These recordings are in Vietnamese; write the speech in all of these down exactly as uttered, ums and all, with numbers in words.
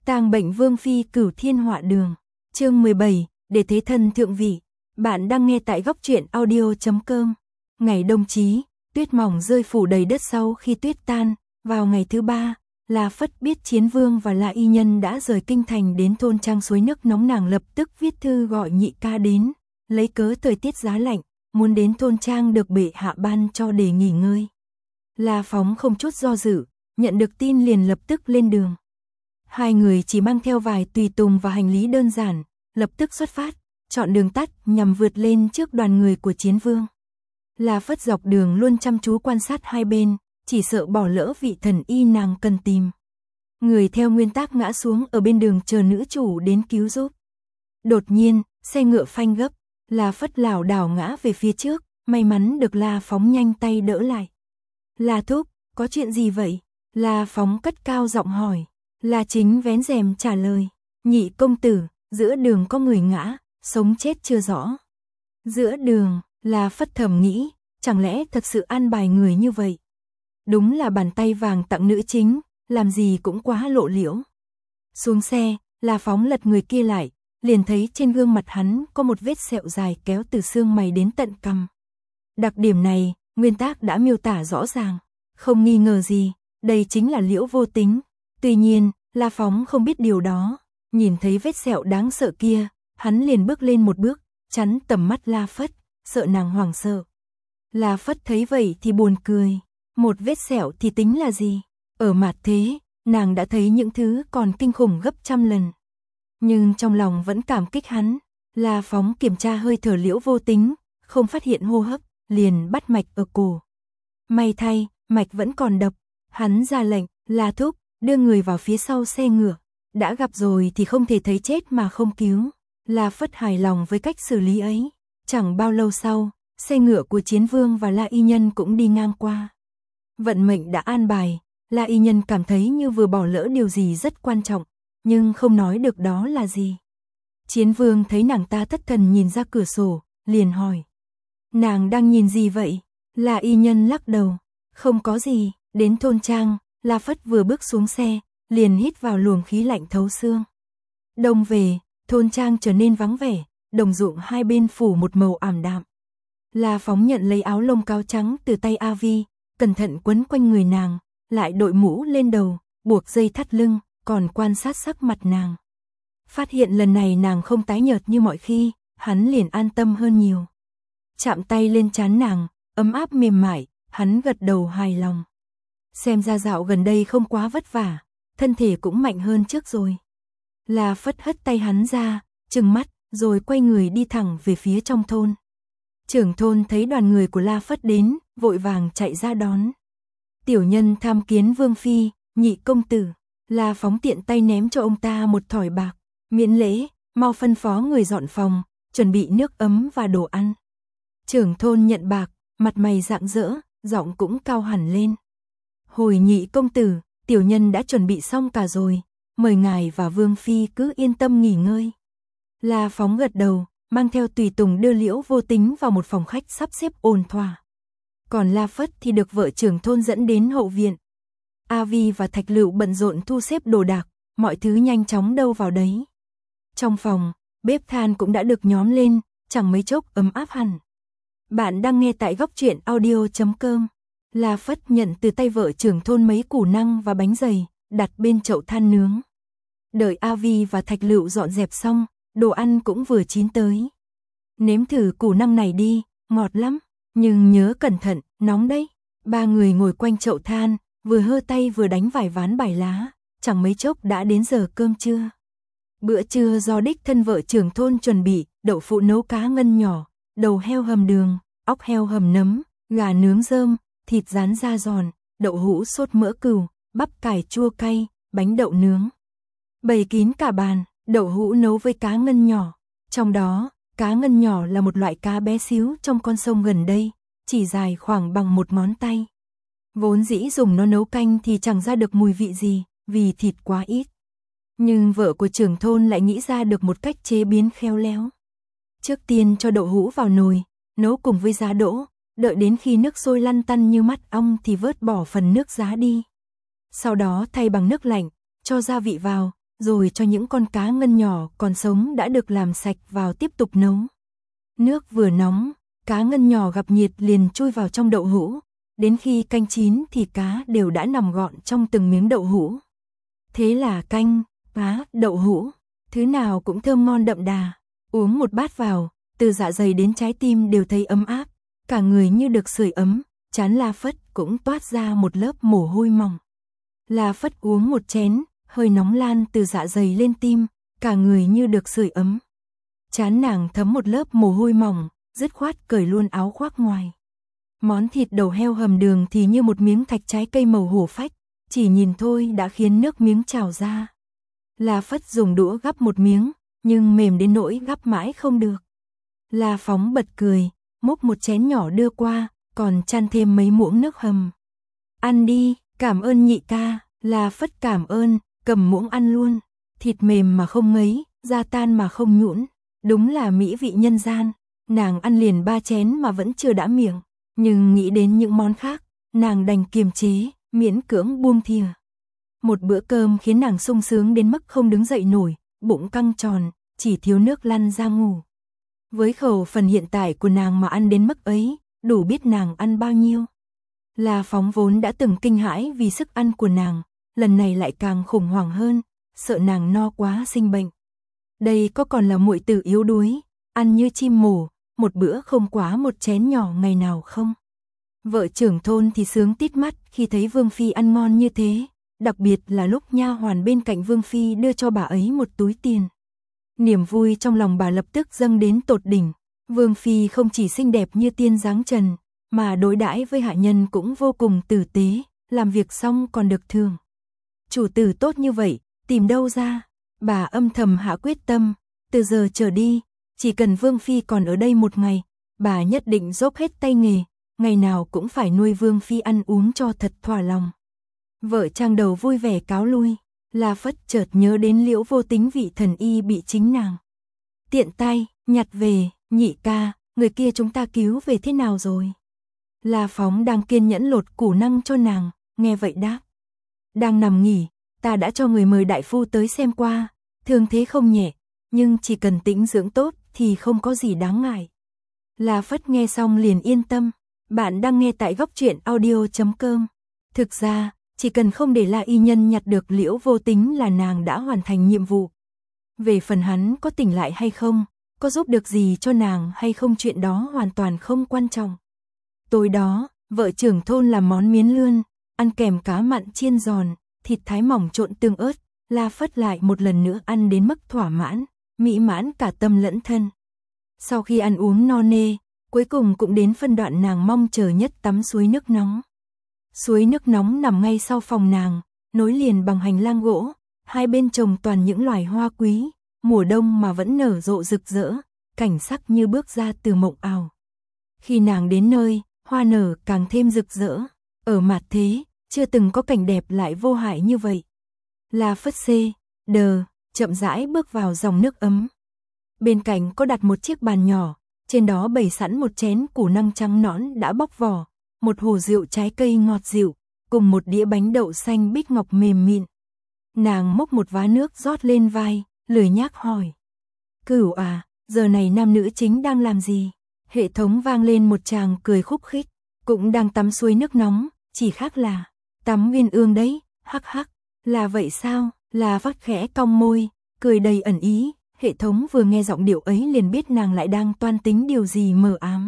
Tang bệnh Vương phi Cửu Thiên Họa Đường. Chương mười bảy, để thế thân thượng vị. Bạn đang nghe tại góc truyện audio chấm com. Ngày đông chí, tuyết mỏng rơi phủ đầy đất sau khi tuyết tan, vào ngày thứ ba, La Phất biết Chiến Vương và La Y Nhân đã rời kinh thành đến thôn trang suối nước nóng, nàng lập tức viết thư gọi nhị ca đến, lấy cớ thời tiết giá lạnh, muốn đến thôn trang được bệ hạ ban cho để nghỉ ngơi. La Phóng không chút do dự, nhận được tin liền lập tức lên đường. Hai người chỉ mang theo vài tùy tùng và hành lý đơn giản, lập tức xuất phát, chọn đường tắt nhằm vượt lên trước đoàn người của Chiến Vương. La Phất dọc đường luôn chăm chú quan sát hai bên, chỉ sợ bỏ lỡ vị thần y nàng cần tìm. Người theo nguyên tắc ngã xuống ở bên đường chờ nữ chủ đến cứu giúp. Đột nhiên, xe ngựa phanh gấp, La Phất lảo đảo ngã về phía trước, may mắn được La Phóng nhanh tay đỡ lại. La thúc, có chuyện gì vậy? La Phóng cất cao giọng hỏi. La Chính vén rèm trả lời. Nhị công tử, giữa đường có người ngã, sống chết chưa rõ. Giữa đường, La Phất thầm nghĩ, chẳng lẽ thật sự an bài người như vậy? Đúng là bàn tay vàng tặng nữ chính, làm gì cũng quá lộ liễu. Xuống xe, La Phóng lật người kia lại, liền thấy trên gương mặt hắn có một vết sẹo dài kéo từ xương mày đến tận cằm. Đặc điểm này, nguyên tác đã miêu tả rõ ràng, không nghi ngờ gì, đây chính là Liễu Vô Tính. Tuy nhiên, La Phóng không biết điều đó, nhìn thấy vết sẹo đáng sợ kia, hắn liền bước lên một bước, chắn tầm mắt La Phất, sợ nàng hoảng sợ. La Phất thấy vậy thì buồn cười, một vết sẹo thì tính là gì, ở mặt thế, nàng đã thấy những thứ còn kinh khủng gấp trăm lần. Nhưng trong lòng vẫn cảm kích hắn, La Phóng kiểm tra hơi thở Liễu Vô Tính, không phát hiện hô hấp, liền bắt mạch ở cổ. May thay, mạch vẫn còn độc, hắn ra lệnh, La thúc, đưa người vào phía sau xe ngựa, đã gặp rồi thì không thể thấy chết mà không cứu. La Phất hài lòng với cách xử lý ấy. Chẳng bao lâu sau, xe ngựa của Chiến Vương và La Y Nhân cũng đi ngang qua. Vận mệnh đã an bài, La Y Nhân cảm thấy như vừa bỏ lỡ điều gì rất quan trọng, nhưng không nói được đó là gì. Chiến Vương thấy nàng ta thất thần nhìn ra cửa sổ, liền hỏi. Nàng đang nhìn gì vậy? La Y Nhân lắc đầu. Không có gì, đến thôn trang, La Phất vừa bước xuống xe, liền hít vào luồng khí lạnh thấu xương. Đông về, thôn trang trở nên vắng vẻ, đồng ruộng hai bên phủ một màu ảm đạm. La Phóng nhận lấy áo lông cáo trắng từ tay A Vi, cẩn thận quấn quanh người nàng, lại đội mũ lên đầu, buộc dây thắt lưng, còn quan sát sắc mặt nàng. Phát hiện lần này nàng không tái nhợt như mọi khi, hắn liền an tâm hơn nhiều. Chạm tay lên trán nàng, ấm áp mềm mại, hắn gật đầu hài lòng. Xem ra dạo gần đây không quá vất vả, thân thể cũng mạnh hơn trước rồi. La Phất hất tay hắn ra, trừng mắt, rồi quay người đi thẳng về phía trong thôn. Trưởng thôn thấy đoàn người của La Phất đến, vội vàng chạy ra đón. Tiểu nhân tham kiến Vương phi, nhị công tử. La Phóng tiện tay ném cho ông ta một thỏi bạc, miễn lễ, mau phân phó người dọn phòng, chuẩn bị nước ấm và đồ ăn. Trưởng thôn nhận bạc, mặt mày rạng rỡ, giọng cũng cao hẳn lên. Hồi nhị công tử, tiểu nhân đã chuẩn bị xong cả rồi, mời ngài và Vương phi cứ yên tâm nghỉ ngơi. La Phóng gật đầu, mang theo tùy tùng đưa Liễu Vô Tính vào một phòng khách sắp xếp ổn thỏa. Còn La Phất thì được vợ trưởng thôn dẫn đến hậu viện. A Vi và Thạch Lựu bận rộn thu xếp đồ đạc, mọi thứ nhanh chóng đâu vào đấy. Trong phòng, bếp than cũng đã được nhóm lên, chẳng mấy chốc ấm áp hẳn. Bạn đang nghe tại góc truyện audio chấm com. La Phất nhận từ tay vợ trưởng thôn mấy củ năng và bánh dày, đặt bên chậu than nướng. Đợi A Vi và Thạch Lựu dọn dẹp xong, đồ ăn cũng vừa chín tới. Nếm thử củ năng này đi, ngọt lắm, nhưng nhớ cẩn thận, nóng đấy. Ba người ngồi quanh chậu than, vừa hơ tay vừa đánh vài ván bài lá, chẳng mấy chốc đã đến giờ cơm trưa. Bữa trưa do đích thân vợ trưởng thôn chuẩn bị, đậu phụ nấu cá ngân nhỏ, đầu heo hầm đường, óc heo hầm nấm, gà nướng rơm, thịt rán da giòn, đậu hũ sốt mỡ cừu, bắp cải chua cay, bánh đậu nướng. Bày kín cả bàn, đậu hũ nấu với cá ngân nhỏ. Trong đó, cá ngân nhỏ là một loại cá bé xíu trong con sông gần đây, chỉ dài khoảng bằng một ngón tay. Vốn dĩ dùng nó nấu canh thì chẳng ra được mùi vị gì, vì thịt quá ít. Nhưng vợ của trưởng thôn lại nghĩ ra được một cách chế biến khéo léo. Trước tiên cho đậu hũ vào nồi, nấu cùng với giá đỗ, đợi đến khi nước sôi lăn tăn như mắt ong thì vớt bỏ phần nước giá đi. Sau đó thay bằng nước lạnh, cho gia vị vào, rồi cho những con cá ngân nhỏ còn sống đã được làm sạch vào tiếp tục nấu. Nước vừa nóng, cá ngân nhỏ gặp nhiệt liền chui vào trong đậu hũ, đến khi canh chín thì cá đều đã nằm gọn trong từng miếng đậu hũ. Thế là canh, cá, đậu hũ, thứ nào cũng thơm ngon đậm đà, uống một bát vào, từ dạ dày đến trái tim đều thấy ấm áp, cả người như được sưởi ấm, trán La Phất cũng toát ra một lớp mồ hôi mỏng. La Phất uống một chén, hơi nóng lan từ dạ dày lên tim, cả người như được sưởi ấm. Trán nàng thấm một lớp mồ hôi mỏng, dứt khoát cởi luôn áo khoác ngoài. Món thịt đầu heo hầm đường thì như một miếng thạch trái cây màu hổ phách, chỉ nhìn thôi đã khiến nước miếng trào ra. La Phất dùng đũa gắp một miếng, nhưng mềm đến nỗi gắp mãi không được. La Phóng bật cười, múc một chén nhỏ đưa qua, còn chan thêm mấy muỗng nước hầm. Ăn đi, cảm ơn nhị ca. La Phất cảm ơn, cầm muỗng ăn luôn. Thịt mềm mà không ngấy, da tan mà không nhũn, đúng là mỹ vị nhân gian. Nàng ăn liền ba chén mà vẫn chưa đã miệng, nhưng nghĩ đến những món khác, nàng đành kiềm chế, miễn cưỡng buông thìa. Một bữa cơm khiến nàng sung sướng đến mức không đứng dậy nổi, bụng căng tròn, chỉ thiếu nước lăn ra ngủ. Với khẩu phần hiện tại của nàng mà ăn đến mức ấy, đủ biết nàng ăn bao nhiêu. La Phóng vốn đã từng kinh hãi vì sức ăn của nàng, lần này lại càng khủng hoảng hơn, sợ nàng no quá sinh bệnh. Đây có còn là muội tử yếu đuối, ăn như chim mổ, một bữa không quá một chén nhỏ ngày nào không? Vợ trưởng thôn thì sướng tít mắt khi thấy Vương Phi ăn ngon như thế, đặc biệt là lúc nha hoàn bên cạnh Vương Phi đưa cho bà ấy một túi tiền. Niềm vui trong lòng bà lập tức dâng đến tột đỉnh. Vương Phi không chỉ xinh đẹp như tiên dáng trần, mà đối đãi với hạ nhân cũng vô cùng tử tế, làm việc xong còn được thưởng. Chủ tử tốt như vậy, tìm đâu ra? Bà âm thầm hạ quyết tâm, từ giờ trở đi, chỉ cần Vương Phi còn ở đây một ngày, bà nhất định dốc hết tay nghề, ngày nào cũng phải nuôi Vương Phi ăn uống cho thật thỏa lòng. Vợ trang đầu vui vẻ cáo lui, La Phất chợt nhớ đến Liễu Vô Tính vị thần y bị chính nàng tiện tay nhặt về. Nhị ca, người kia chúng ta cứu về thế nào rồi? La Phóng đang kiên nhẫn lột củ năng cho nàng, nghe vậy đáp. Đang nằm nghỉ, ta đã cho người mời đại phu tới xem qua, thương thế không nhẹ, nhưng chỉ cần tĩnh dưỡng tốt thì không có gì đáng ngại. La Phất nghe xong liền yên tâm. Bạn đang nghe tại góc truyện audio chấm com. Thực ra, chỉ cần không để La y nhân nhặt được Liễu Vô Tính là nàng đã hoàn thành nhiệm vụ. Về phần hắn có tỉnh lại hay không, có giúp được gì cho nàng hay không, chuyện đó hoàn toàn không quan trọng. Tối đó, vợ trưởng thôn làm món miến lươn, ăn kèm cá mặn chiên giòn, thịt thái mỏng trộn tương ớt, La Phất lại một lần nữa ăn đến mức thỏa mãn, mỹ mãn cả tâm lẫn thân. Sau khi ăn uống no nê, cuối cùng cũng đến phân đoạn nàng mong chờ nhất, tắm suối nước nóng. Suối nước nóng nằm ngay sau phòng nàng, nối liền bằng hành lang gỗ, hai bên trồng toàn những loài hoa quý, mùa đông mà vẫn nở rộ rực rỡ, cảnh sắc như bước ra từ mộng ảo. Khi nàng đến nơi, hoa nở càng thêm rực rỡ, ở mạt thế, chưa từng có cảnh đẹp lại vô hại như vậy. La Phất xê, đờ, chậm rãi bước vào dòng nước ấm. Bên cạnh có đặt một chiếc bàn nhỏ, trên đó bày sẵn một chén củ năng trắng nõn đã bóc vỏ, một hồ rượu trái cây ngọt dịu, cùng một đĩa bánh đậu xanh bích ngọc mềm mịn. Nàng múc một vá nước rót lên vai, lười nhác hỏi. Cửu à, giờ này nam nữ chính đang làm gì? Hệ thống vang lên một tràng cười khúc khích, cũng đang tắm suối nước nóng, chỉ khác là tắm uyên ương đấy, hắc hắc. Là vậy sao? La Phất khẽ cong môi, cười đầy ẩn ý. Hệ thống vừa nghe giọng điệu ấy liền biết nàng lại đang toan tính điều gì mờ ám.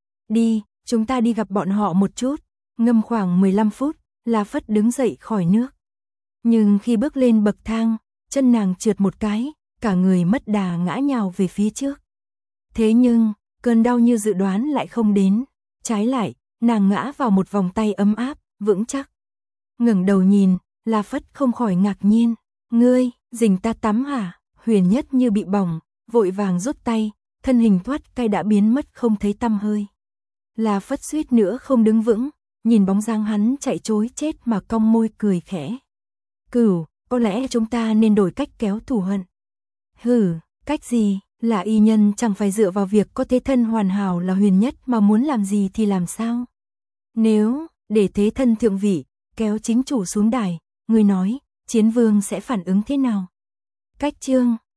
Đi, chúng ta đi gặp bọn họ một chút. Ngâm khoảng mười lăm phút, La Phất đứng dậy khỏi nước. Nhưng khi bước lên bậc thang, chân nàng trượt một cái, cả người mất đà ngã nhào về phía trước. Thế nhưng, cơn đau như dự đoán lại không đến. Trái lại, nàng ngã vào một vòng tay ấm áp, vững chắc. Ngẩng đầu nhìn, La Phất không khỏi ngạc nhiên. Ngươi, dình ta tắm hả? Huyền Nhất như bị bỏng, vội vàng rút tay, thân hình thoát cay đã biến mất không thấy tăm hơi. La Phất suýt nữa không đứng vững, nhìn bóng dáng hắn chạy trối chết mà cong môi cười khẽ. Cửu, có lẽ chúng ta nên đổi cách kéo thù hận. Hừ, cách gì? Là y nhân chẳng phải dựa vào việc có thế thân hoàn hảo là Huyền Nhất mà muốn làm gì thì làm sao? Nếu để thế thân thượng vị kéo chính chủ xuống đài, ngươi nói, Chiến Vương sẽ phản ứng thế nào? Cách chương